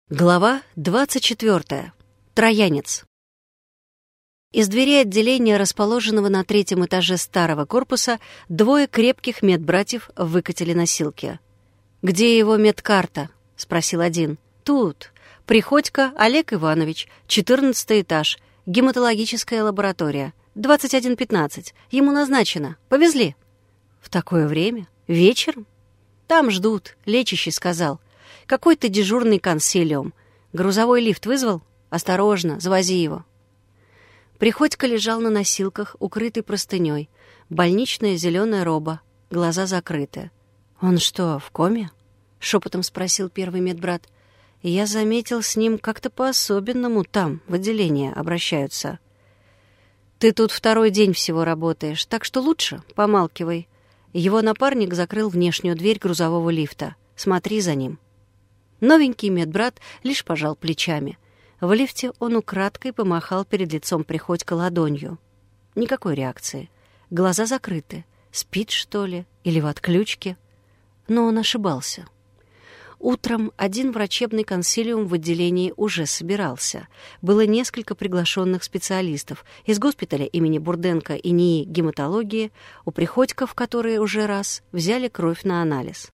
Глава 24. Троянец. Из дверей отделения, расположенного на 3-м этаже старого корпуса, двое крепких медбратьев выкатили носилки. «Где его медкарта?» — спросил один. «Тут. Приходько Олег Иванович, 14-й этаж, гематологическая лаборатория, 21:15. Ему назначено. Повезли». «В такое время? Вечером?» «Там ждут», — лечащий сказал. «Какой-то дежурный консилиум. Грузовой лифт вызвал? Осторожно, завози его». Приходько лежал на носилках, укрытый простыней. Больничная зеленая роба, глаза закрыты. «Он что, в коме?» — шепотом спросил первый медбрат. «Я заметил, с ним как-то по-особенному там, в отделении, обращаются». «Ты тут второй день всего работаешь, так что лучше помалкивай». Его напарник закрыл внешнюю дверь грузового лифта. «Смотри за ним». Новенький медбрат лишь пожал плечами. В лифте он украдкой помахал перед лицом Приходько ладонью. Никакой реакции. Глаза закрыты. Спит, что ли? Или в отключке? Но он ошибался. Утром один врачебный консилиум в отделении уже собирался. Было несколько приглашенных специалистов из госпиталя имени Бурденко и НИИ гематологии, у Приходько в которые уже раз взяли кровь на анализ.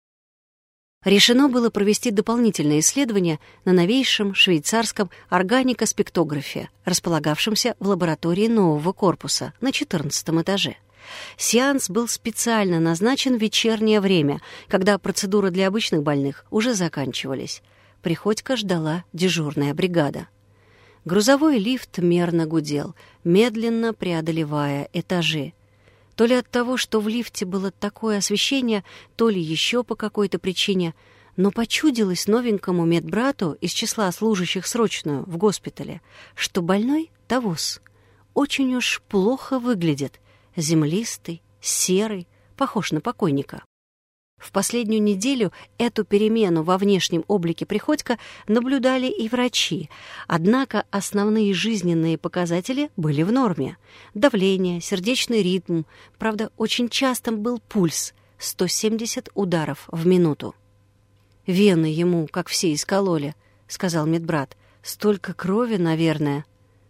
Решено было провести дополнительное исследование на новейшем швейцарском органикоспектографе, располагавшемся в лаборатории нового корпуса на 14-м этаже. Сеанс был специально назначен в вечернее время, когда процедуры для обычных больных уже заканчивались. Приходько ждала дежурная бригада. Грузовой лифт мерно гудел, медленно преодолевая этажи. То ли от того, что в лифте было такое освещение, то ли еще по какой-то причине, но почудилось новенькому медбрату из числа служащих срочную в госпитале, что больной Тавос очень уж плохо выглядит, землистый, серый, похож на покойника. В последнюю неделю эту перемену во внешнем облике Приходько наблюдали и врачи, однако основные жизненные показатели были в норме. Давление, сердечный ритм, правда, очень частым был пульс — 170 ударов в минуту. «Вены ему, как все, искололи», — сказал медбрат. «Столько крови, наверное».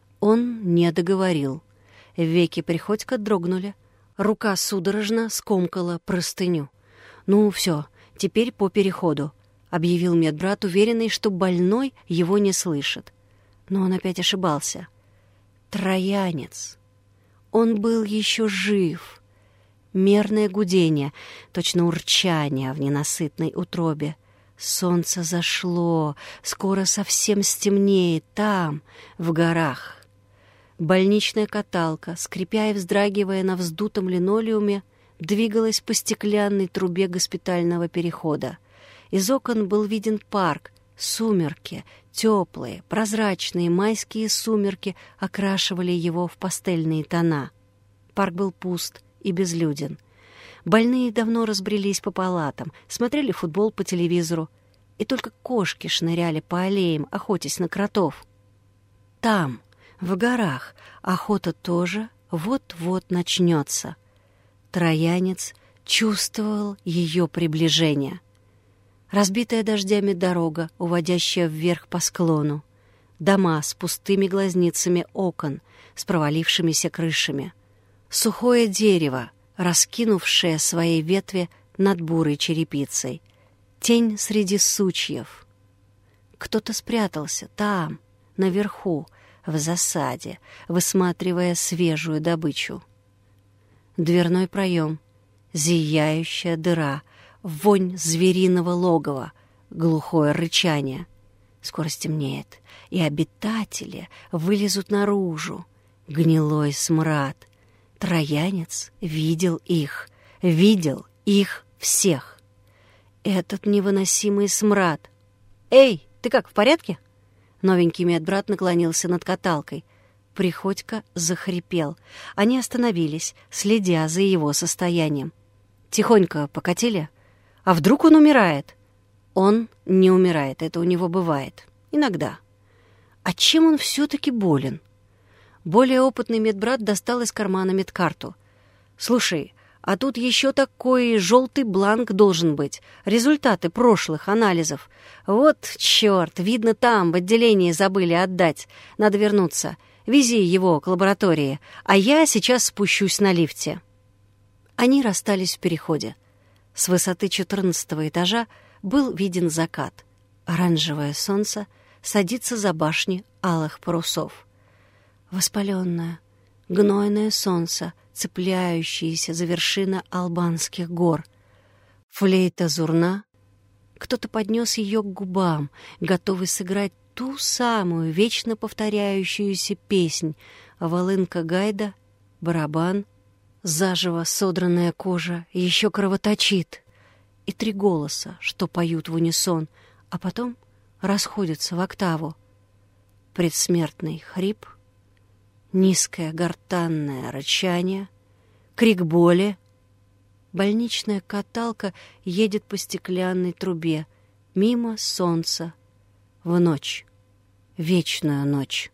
Он не договорил. Веки Приходько дрогнули. Рука судорожно скомкала простыню. «Ну, все, теперь по переходу», — объявил медбрат, уверенный, что больной его не слышит. Но он опять ошибался. Троянец. Он был еще жив. Мерное гудение, точно урчание в ненасытной утробе. Солнце зашло, скоро совсем стемнеет там, в горах. Больничная каталка, скрипя и вздрагивая на вздутом линолеуме, двигалась по стеклянной трубе госпитального перехода. Из окон был виден парк, сумерки, теплые, прозрачные майские сумерки окрашивали его в пастельные тона. Парк был пуст и безлюден. Больные давно разбрелись по палатам, смотрели футбол по телевизору, и только кошки шныряли по аллеям, охотясь на кротов. Там, в горах, охота тоже вот-вот начнется. Троянец чувствовал ее приближение. Разбитая дождями дорога, уводящая вверх по склону. Дома с пустыми глазницами окон, с провалившимися крышами. Сухое дерево, раскинувшее свои ветви над бурой черепицей. Тень среди сучьев. Кто-то спрятался там, наверху, в засаде, высматривая свежую добычу. Дверной проем, зияющая дыра, вонь звериного логова, глухое рычание. Скоро стемнеет, и обитатели вылезут наружу. Гнилой смрад. Троянец видел их всех. Этот невыносимый смрад. «Эй, ты как, в порядке?» Новенький медбрат наклонился над каталкой. Приходько захрипел. Они остановились, следя за его состоянием. «Тихонько покатили? А вдруг он умирает?» «Он не умирает, это у него бывает. Иногда». «А чем он все-таки болен?» Более опытный медбрат достал из кармана медкарту. «Слушай, А тут еще такой желтый бланк должен быть. Результаты прошлых анализов. Вот черт, видно, там в отделении забыли отдать. Надо вернуться. Вези его к лаборатории, а я сейчас спущусь на лифте». Они расстались в переходе. С высоты 14-го этажа был виден закат. Оранжевое солнце садится за башни алых парусов. Воспаленное, гнойное солнце, цепляющееся за вершины албанских гор. Флейта зурна. Кто-то поднес ее к губам, готовый сыграть ту самую вечно повторяющуюся песнь. Волынка гайда, барабан, заживо содранная кожа еще кровоточит. И 3 голоса, что поют в унисон, а потом расходятся в октаву. Предсмертный хрип, низкое гортанное рычание, крик боли. Больничная каталка едет по стеклянной трубе, мимо солнца, в ночь, вечную ночь.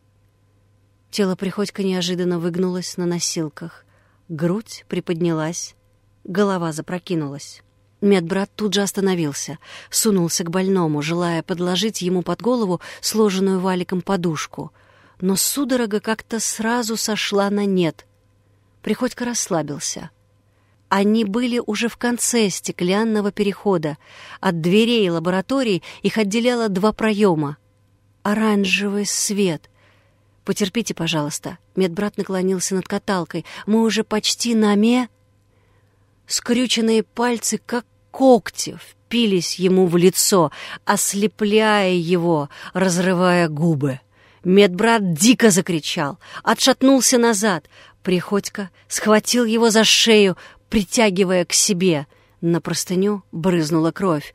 Тело Приходько неожиданно выгнулось на носилках. Грудь приподнялась, голова запрокинулась. Медбрат тут же остановился, сунулся к больному, желая подложить ему под голову сложенную валиком подушку. Но судорога как-то сразу сошла на нет. Приходько расслабился. Они были уже в конце стеклянного перехода. От дверей лаборатории их отделяло 2 проема. Оранжевый свет. «Потерпите, пожалуйста». Медбрат наклонился над каталкой. «Мы уже почти на Скрюченные пальцы, как когти, впились ему в лицо, ослепляя его, разрывая губы. Медбрат дико закричал, отшатнулся назад. Приходько схватил его за шею, притягивая к себе. На простыню брызнула кровь.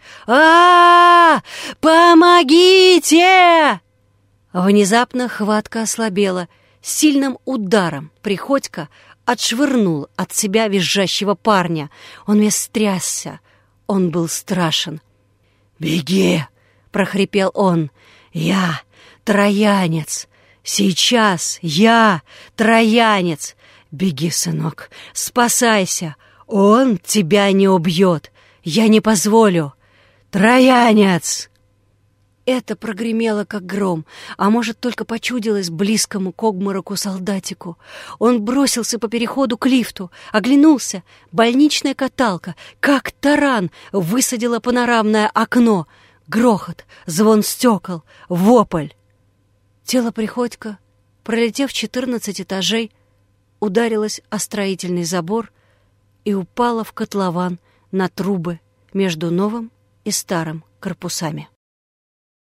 Помогите!» Внезапно хватка ослабела. Сильным ударом Приходько отшвырнул от себя визжащего парня. Он весь трясся. Он был страшен. «Беги!» — прохрипел он. «Я троянец! Сейчас я троянец! Беги, сынок, спасайся! Он тебя не убьет! Я не позволю! Троянец!» Это прогремело, как гром, а может, только почудилось близкому к обмороку солдатику. Он бросился по переходу к лифту, оглянулся. Больничная каталка, как таран, высадила панорамное окно. Грохот, звон стекол, вопль. Тело Приходько, пролетев 14 этажей, ударилось о строительный забор и упало в котлован на трубы между новым и старым корпусами.